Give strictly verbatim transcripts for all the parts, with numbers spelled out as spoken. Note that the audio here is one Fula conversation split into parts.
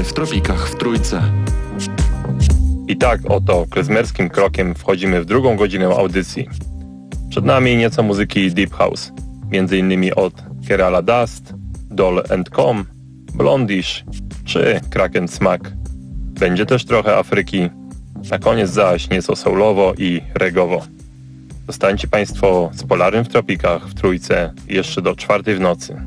w tropikach w Trójce. I tak oto klezmerskim krokiem wchodzimy w drugą godzinę audycji. Przed nami nieco muzyki Deep House, między innymi od Kerala Dust, Doll and Com, Blondish czy Kraken Smack. Będzie też trochę Afryki, na koniec zaś nieco soulowo i regowo. Zostańcie Państwo z Polarnym w Tropikach w Trójce jeszcze do czwartej w nocy.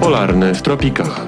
Polarne w tropikach.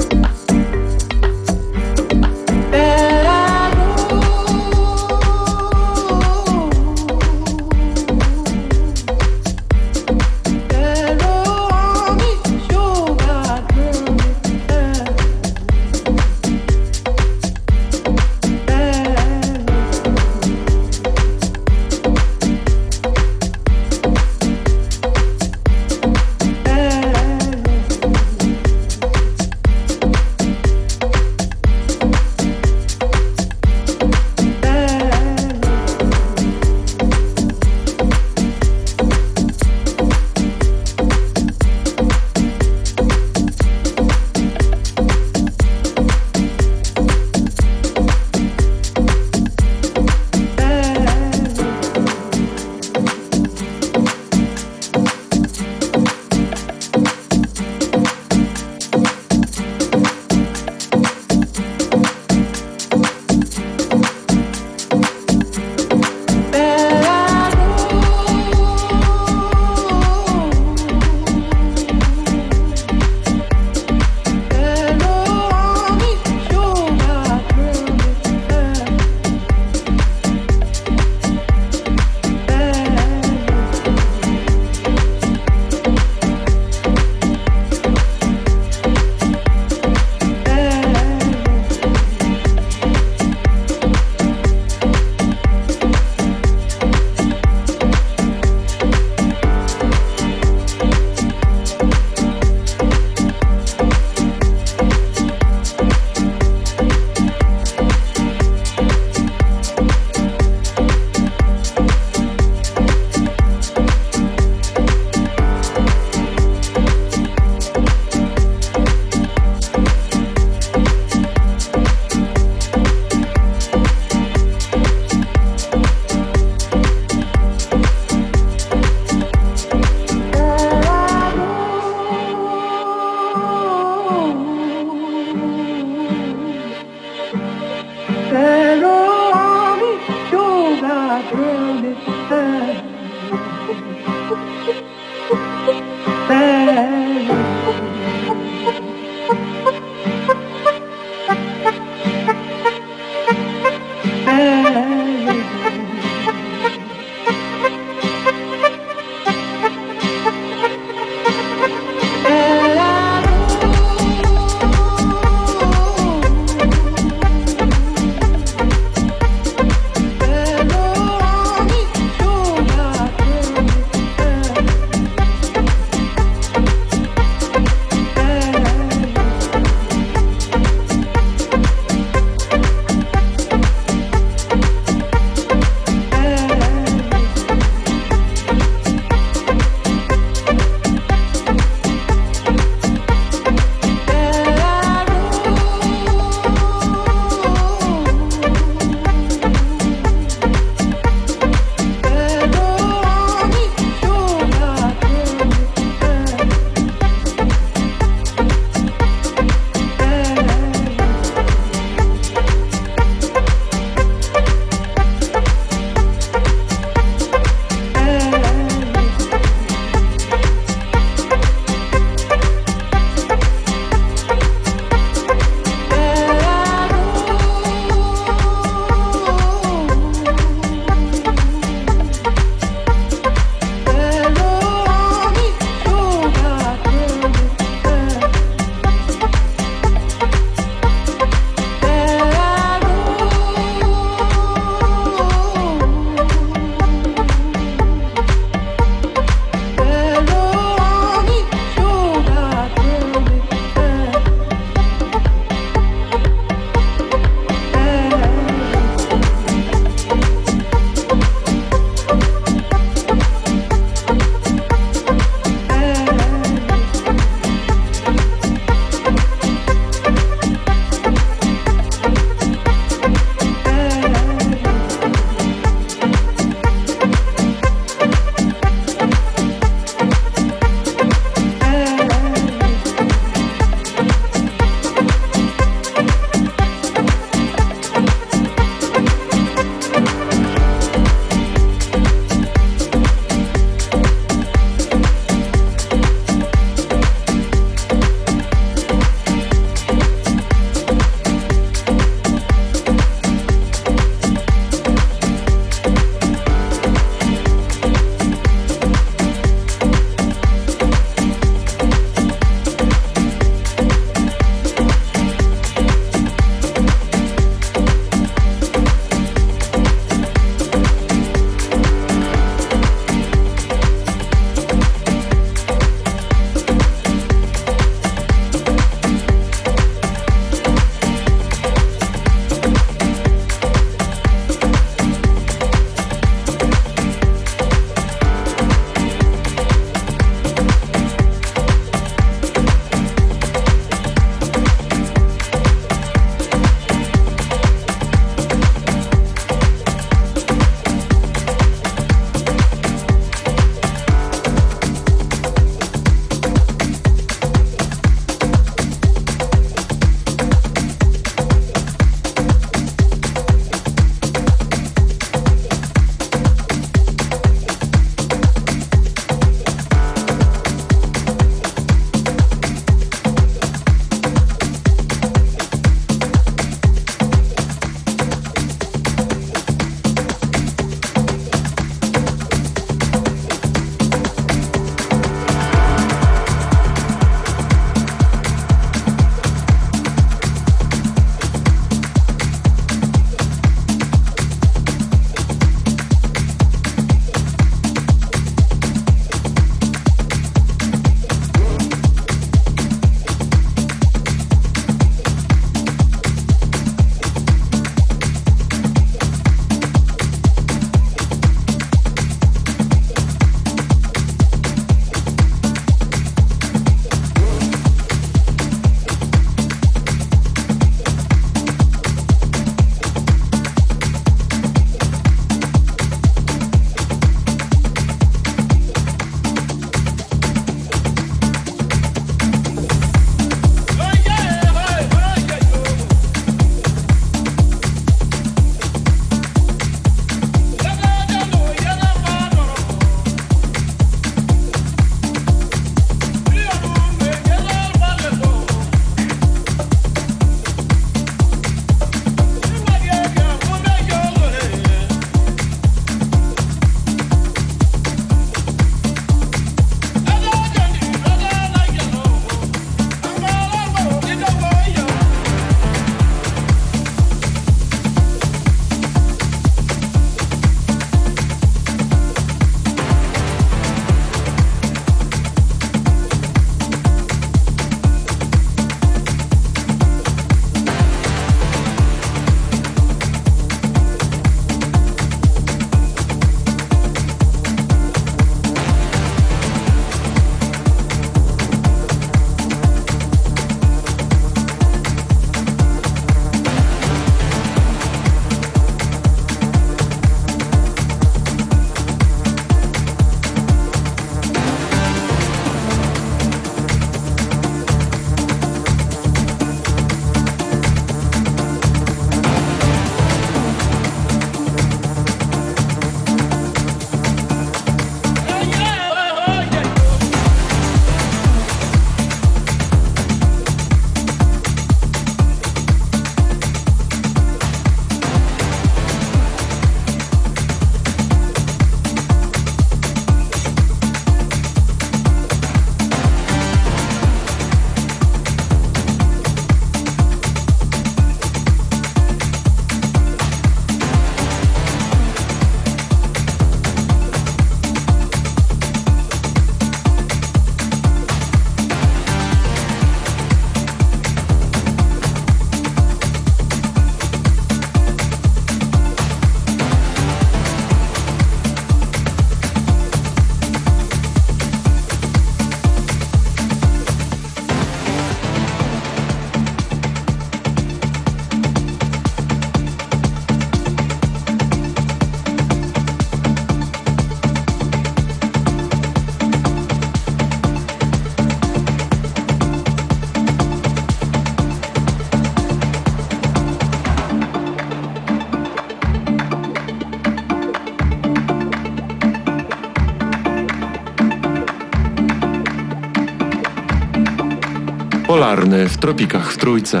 Polarny w tropikach w Trójce.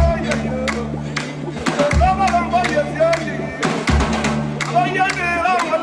Oh, yeah,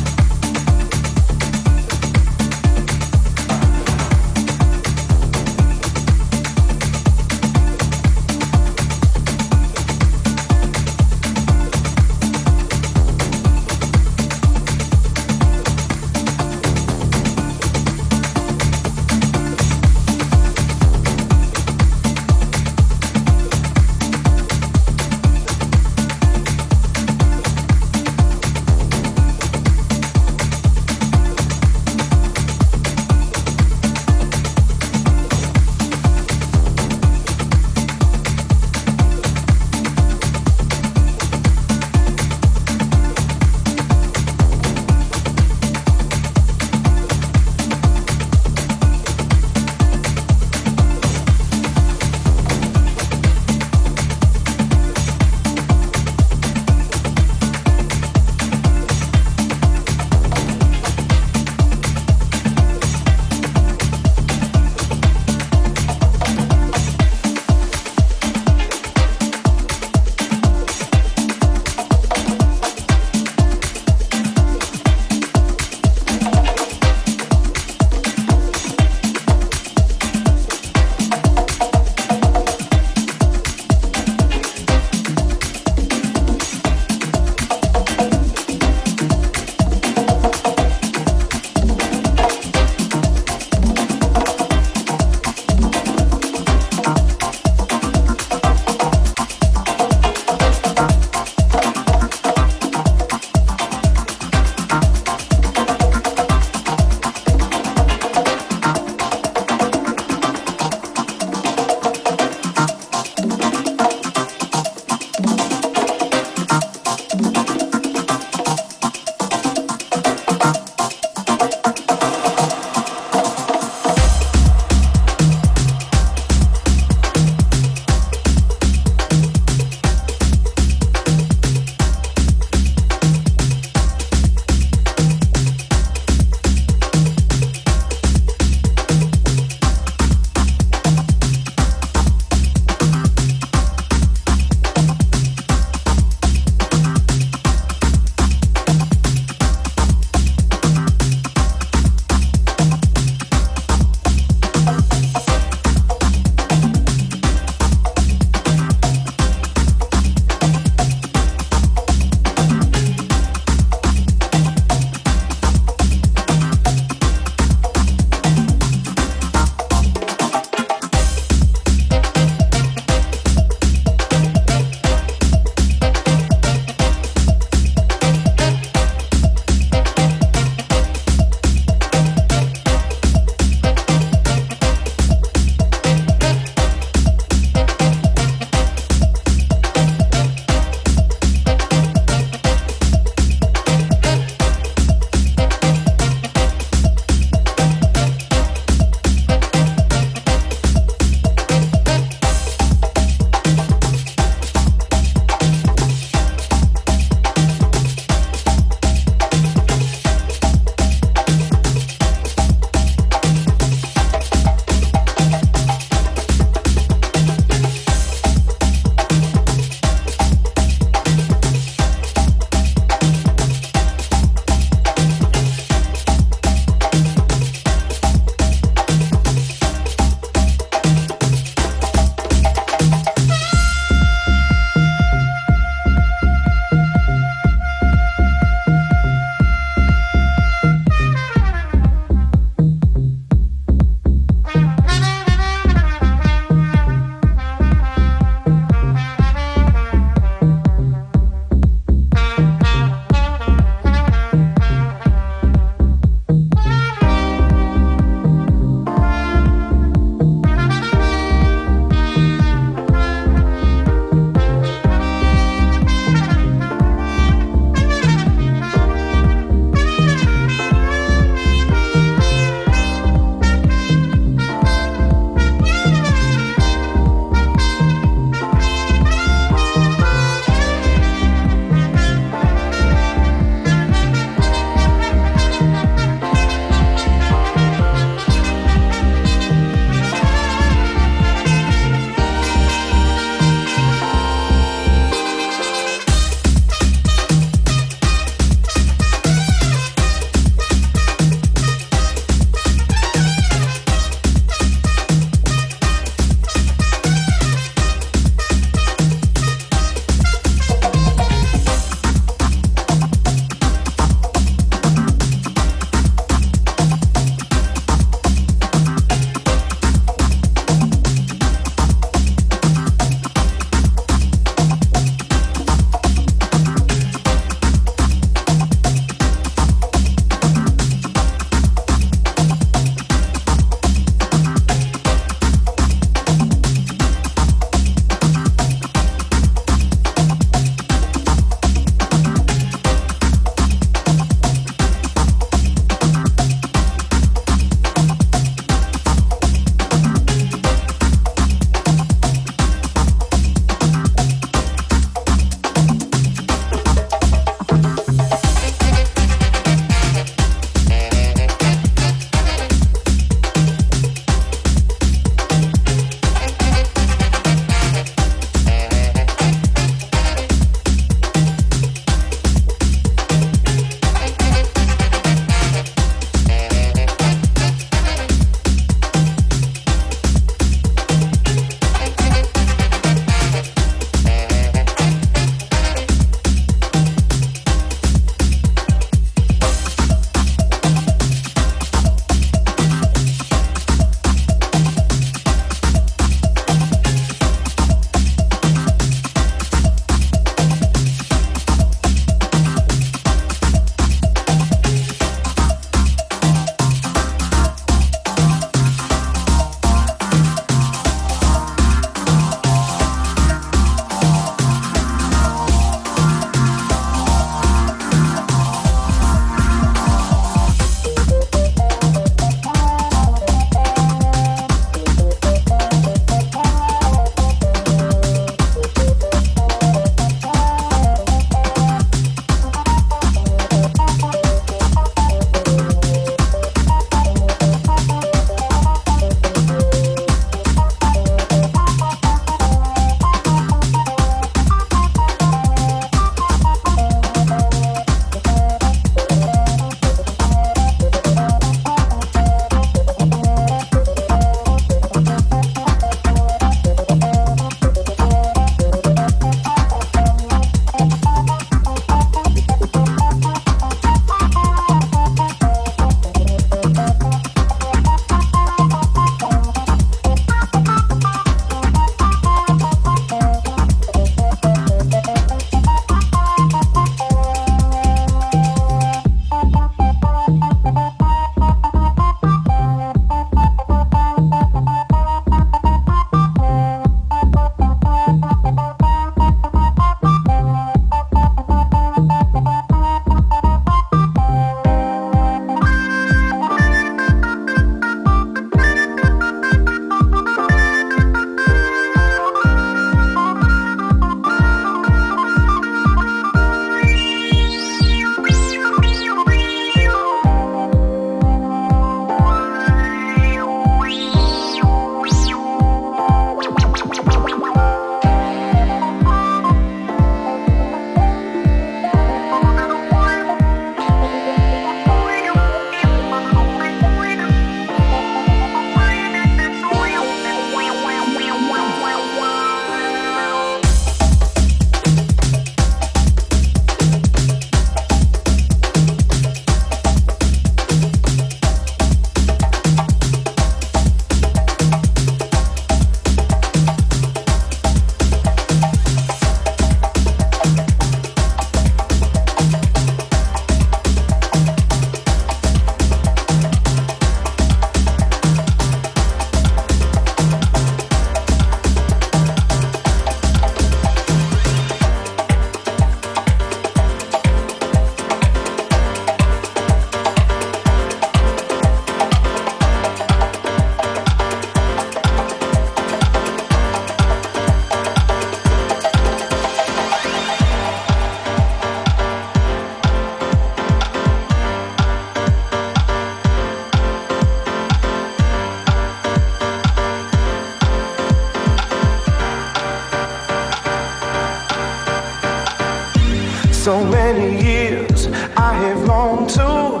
So many years I have longed to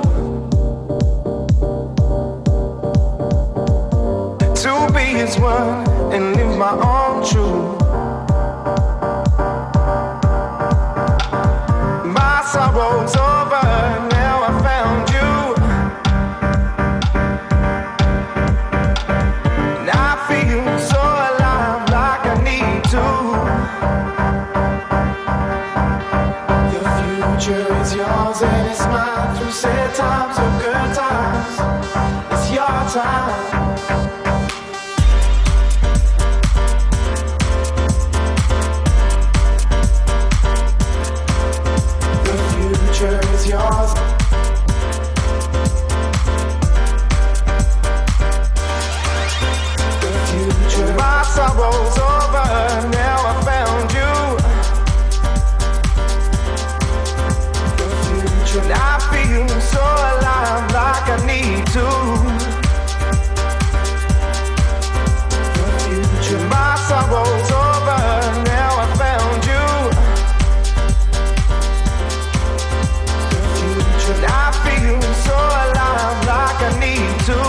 To be as one and live my own truth. My sorrow's over, now I found you. And I feel so alive like I need to. The future is yours and it's mine. Through sad times or good times, it's your time. Yours. The future. My sorrow's over, now I found you. The future. And I feel so alive like I need to. The future. My sorrow's over, now I found you. I feel so alive like I need to.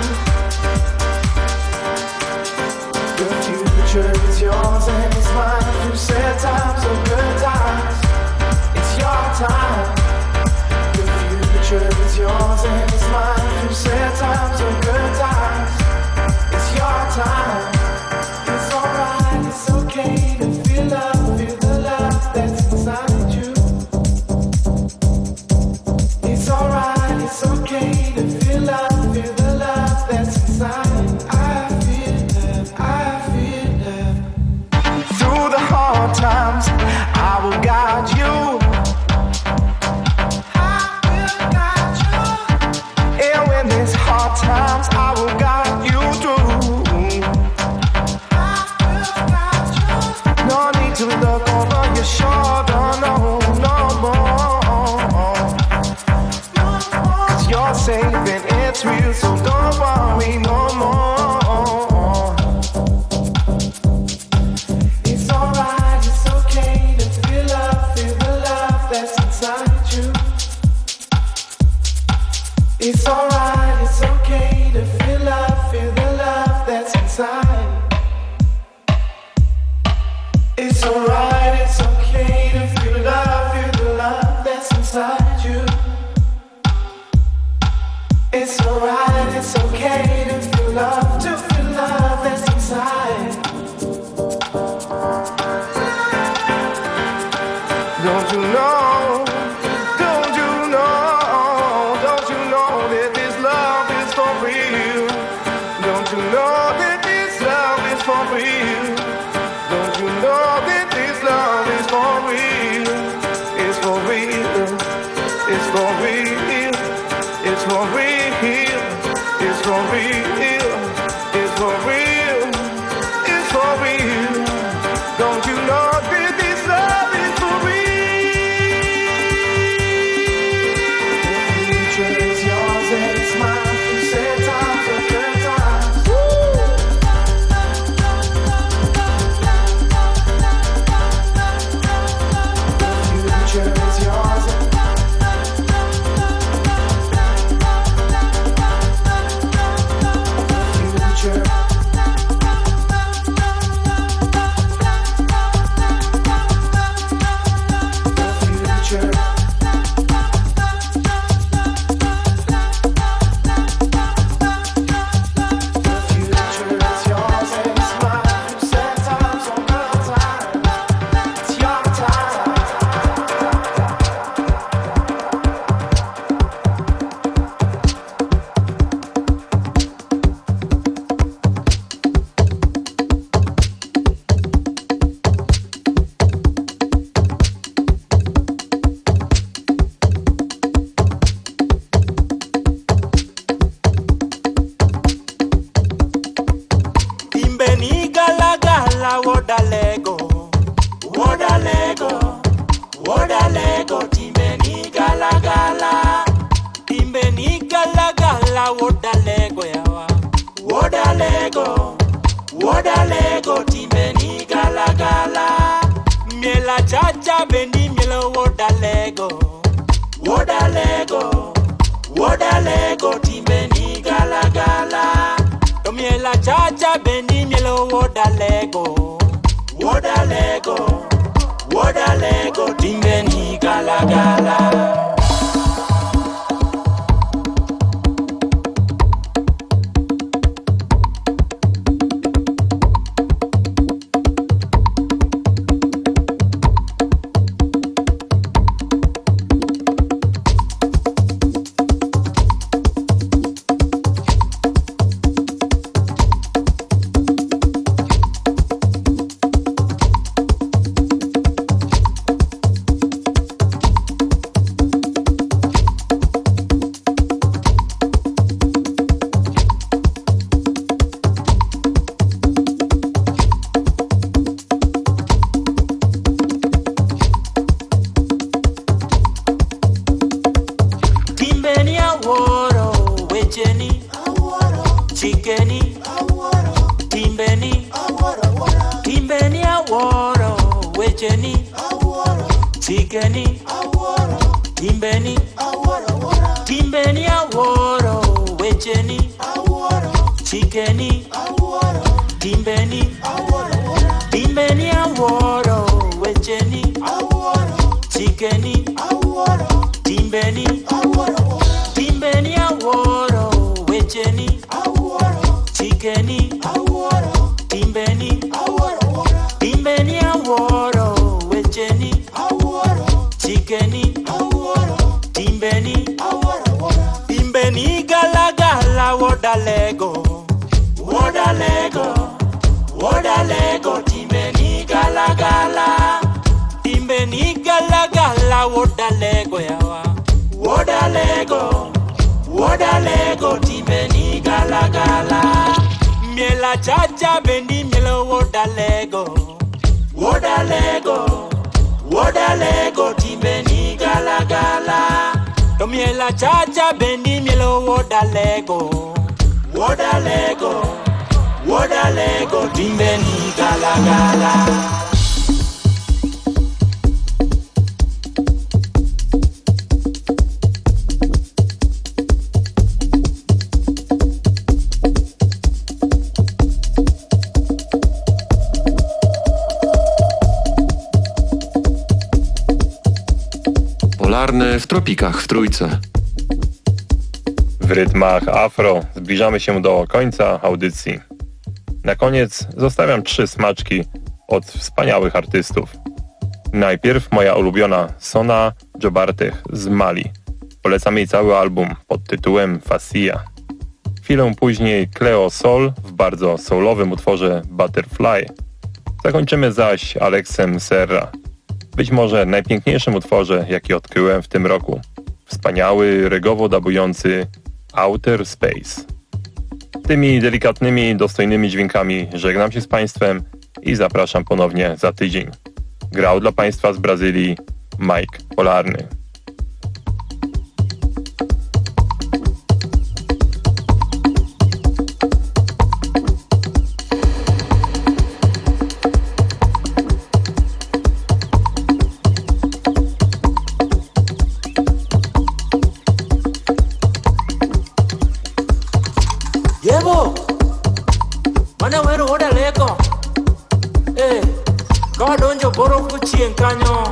The future is yours and it's mine. Through sad times or good times, it's your time. The future is yours and it's mine. Through sad times or good times, it's your time. It's alright, it's okay to feel love, feel the love that's inside you. It's alright, it's okay to feel love, feel the love that's inside. I feel love, I feel love. Through the hard times, I will guide you. I will guide you. And when there's hard times, I will guide you through. I will guide you. No need to look over your shoulder, no, no more. You're safe and it's real, so don't worry no more. It's alright, it's okay to feel love, feel the love that's inside you. It's alright, it's okay to feel love, feel the love that's inside. It's alright, it's okay to feel love, feel the love that's inside you. It's alright, it's okay to feel love, to feel love that's inside. Don't you know, don't you know, don't you know that this love is for real? Don't you know that this love is for real? Don't you know that this love is for real? It's for real, it's for real, it's for real. It's for real, it's for real, it's for real. Don't you know that this love is for real? The future is yours and it's mine. Through sad times or good times. The future is yours. Wodalego, Wodalego, Timeni Gala Gala, Miela Chacha Bendi Milo Wodale. Lego, woda Lego, woda Lego, timbe ni gala gala. Tomiela chacha bendi mielo woda Lego, woda Lego, woda Lego, timbe ni gala gala. Polarne w tropikach w Trójce. W rytmach afro zbliżamy się do końca audycji. Na koniec zostawiam trzy smaczki od wspaniałych artystów. Najpierw moja ulubiona Sona Jobarteh z Mali. Polecam jej cały album pod tytułem Fassia. Chwilę później Cleo Sol w bardzo soulowym utworze Butterfly. Zakończymy zaś Alexem Serra. Być może najpiękniejszym utworze, jaki odkryłem w tym roku. Wspaniały, regowo dabujący Outer Space. Tymi delikatnymi, dostojnymi dźwiękami żegnam się z Państwem i zapraszam ponownie za tydzień. Grał dla Państwa z Brazylii Mike Polarny. Yebo, mana wero woda Lego. Eh, kawa donjo boro kuchien kanyo.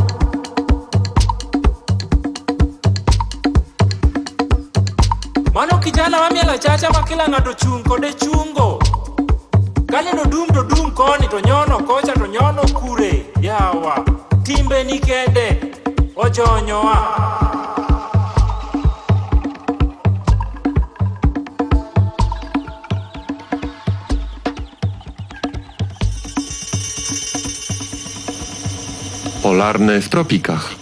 Mano kijana wamiela chacha makila ngato chung kode chungo. Kane no dum to dum koni to nyono kocha to nyono kure. Yawa, timbe ni kende, ojonyoa. Polarne w tropikach.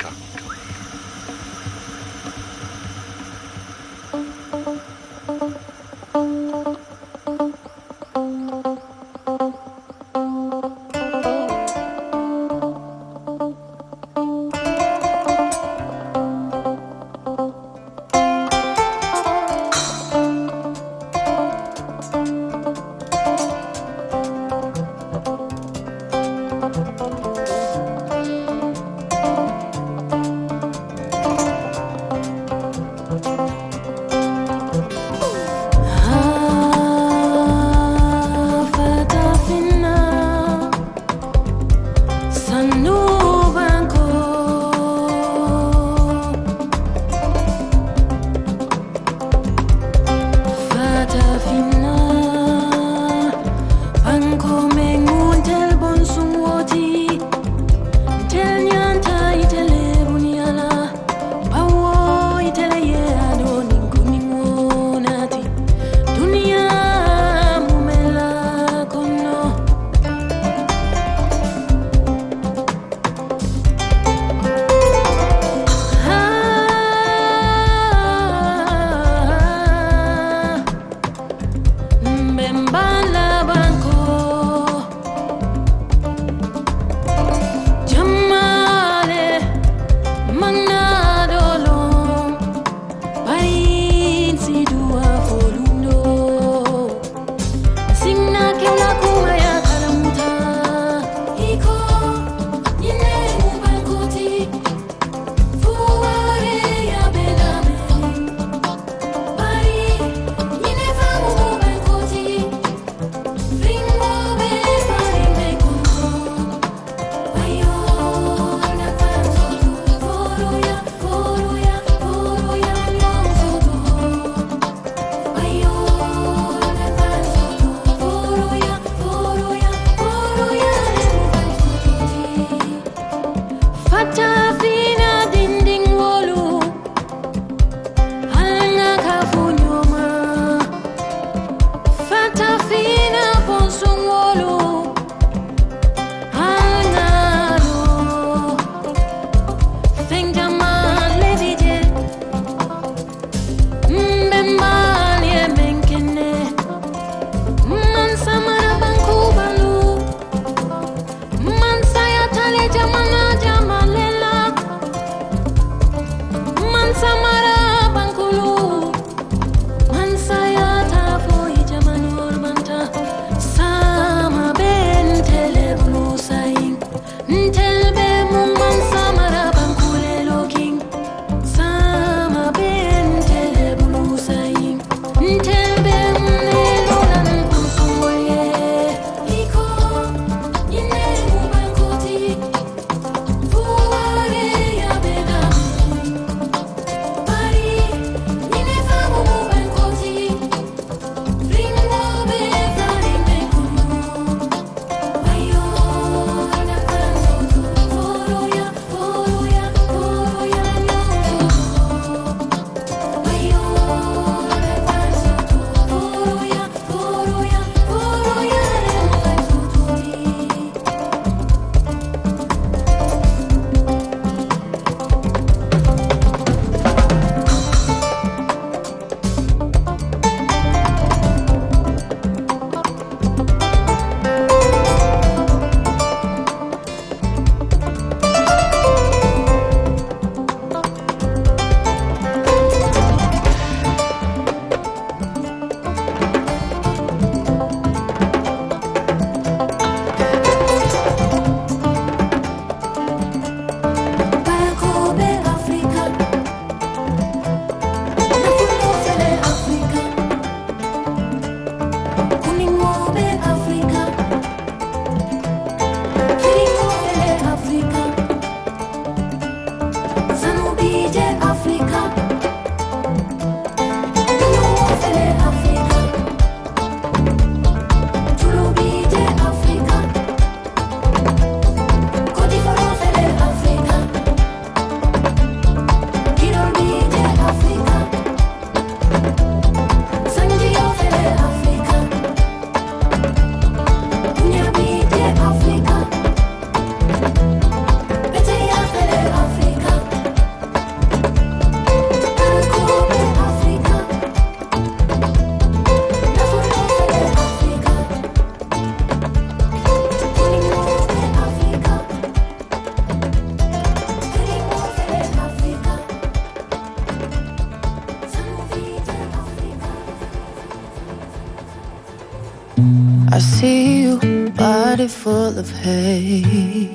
body full of hate,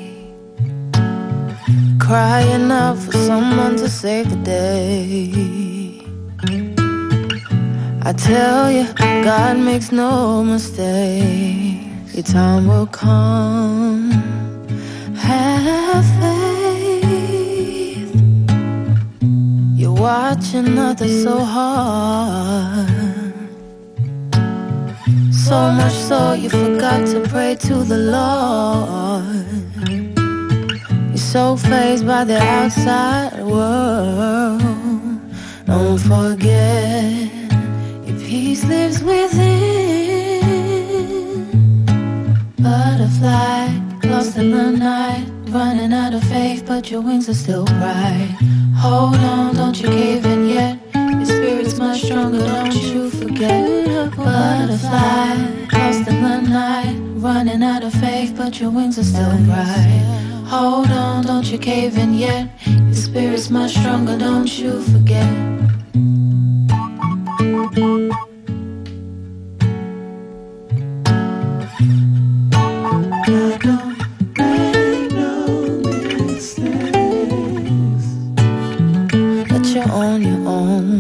crying out for someone to save the day. I tell you, God makes no mistakes. Your time will come. Have faith. You're watching others so hard, so much so you forgot to pray to the Lord. You're so fazed by the outside world. Don't forget, your peace lives within. Butterfly, lost in the night, running out of faith, but your wings are still bright. Hold on, don't you cave in yet. Your spirit's much stronger, don't you forget. Butterfly, lost in the night, running out of faith, but your wings are still bright. Hold on, don't you cave in yet. Your spirit's much stronger, don't you forget. I don't make no mistakes, but you're on your own.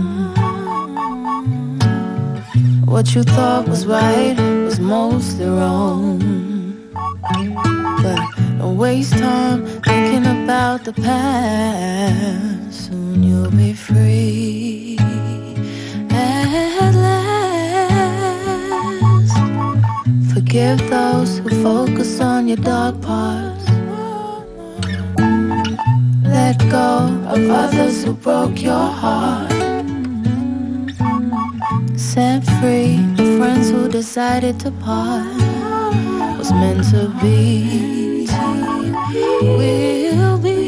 What you thought was right was mostly wrong. But don't waste time thinking about the past. Soon you'll be free at last. Forgive those who focus on your dark parts. Let go of others who broke your heart. Set free the friends who decided to part. Was meant to be, will be.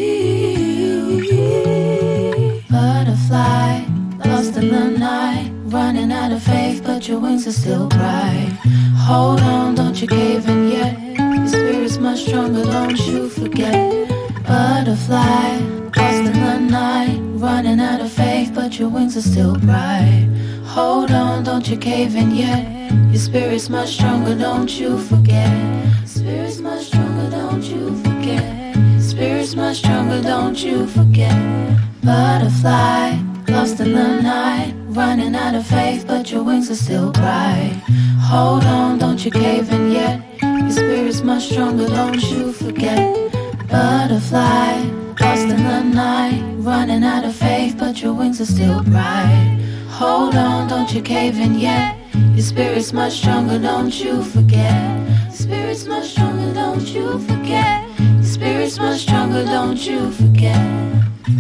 Butterfly, lost in the night, running out of faith, but your wings are still bright. Hold on, don't you cave in yet. Your spirit's much stronger, don't you forget. Butterfly, lost in the night, running out of faith, but your wings are still bright. Hold on, don't you cave in yet. Your spirit's much stronger, don't you forget. Spirit's much stronger, don't you forget. Spirit's much stronger, don't you forget. Butterfly, lost in the night, running out of faith, but your wings are still bright. Hold on, don't you cave in yet. Your spirit's much stronger, don't you forget. Butterfly, lost in the night, running out of faith, but your wings are still bright. Hold on, don't you cave in yet. Your spirit's much stronger, don't you forget. Spirit's much stronger, don't you forget. Your spirit's much stronger, don't you forget.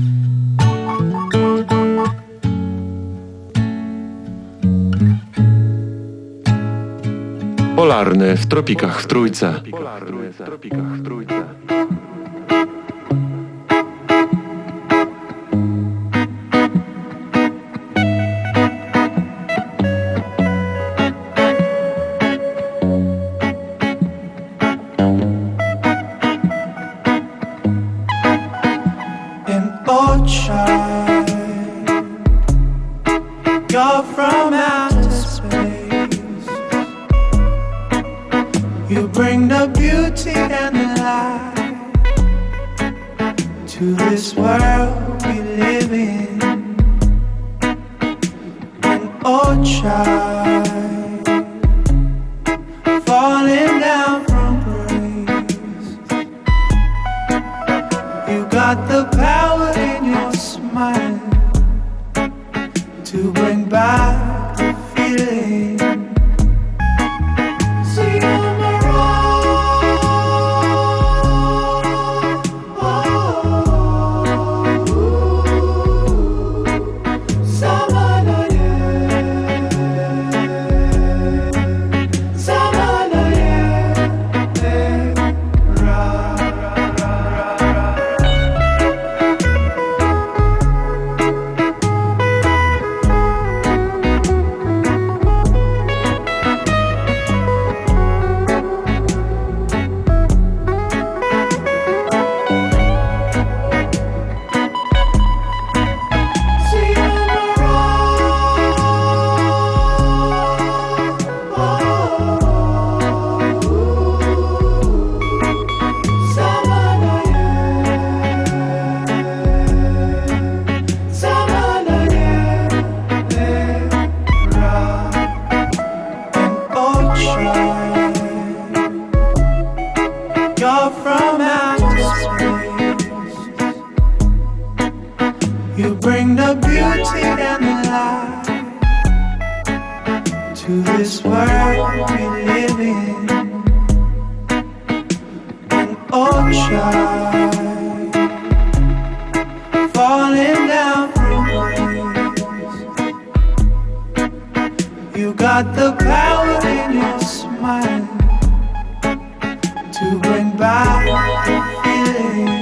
Polarny w tropikach w Trójce. Polarny w tropikach w Trójce. You're from outer space. You bring the beauty and the light to this world we live in. An old child falling down from grace. You got the power in your smile to bring back the feeling. See on the road, oh, Samanoye, Samanoye, ra, ra, ra, ra. from outer space. You bring the beauty and the light to this world we live in. An ocean falling down from grace. You got the power in your smile to bring back the feeling.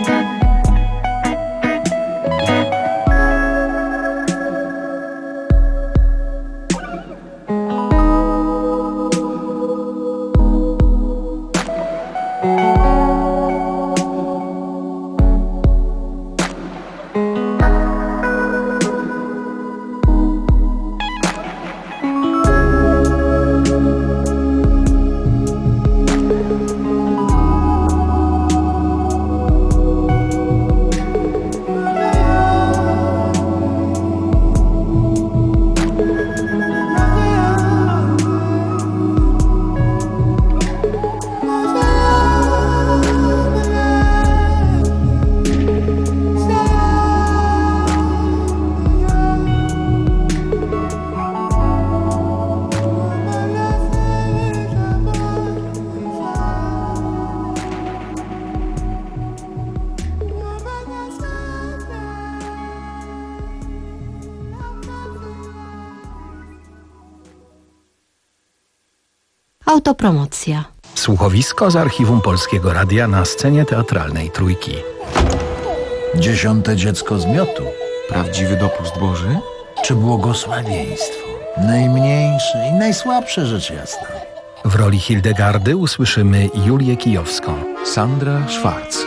Autopromocja. Słuchowisko z archiwum Polskiego Radia na scenie teatralnej Trójki. Dziesiąte dziecko z miotu. Prawdziwy dopust Boży? Czy błogosławieństwo? Najmniejsze i najsłabsze rzecz jasna. W roli Hildegardy usłyszymy Julię Kijowską. Sandra Schwarz.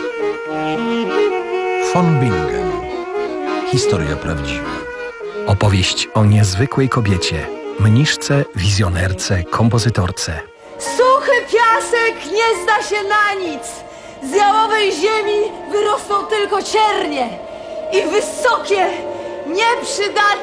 Von Bingen. Historia prawdziwa. Opowieść o niezwykłej kobiecie, mniszce, wizjonerce, kompozytorce. Suchy piasek nie zda się na nic. Z jałowej ziemi wyrosną tylko ciernie i wysokie, nieprzydatne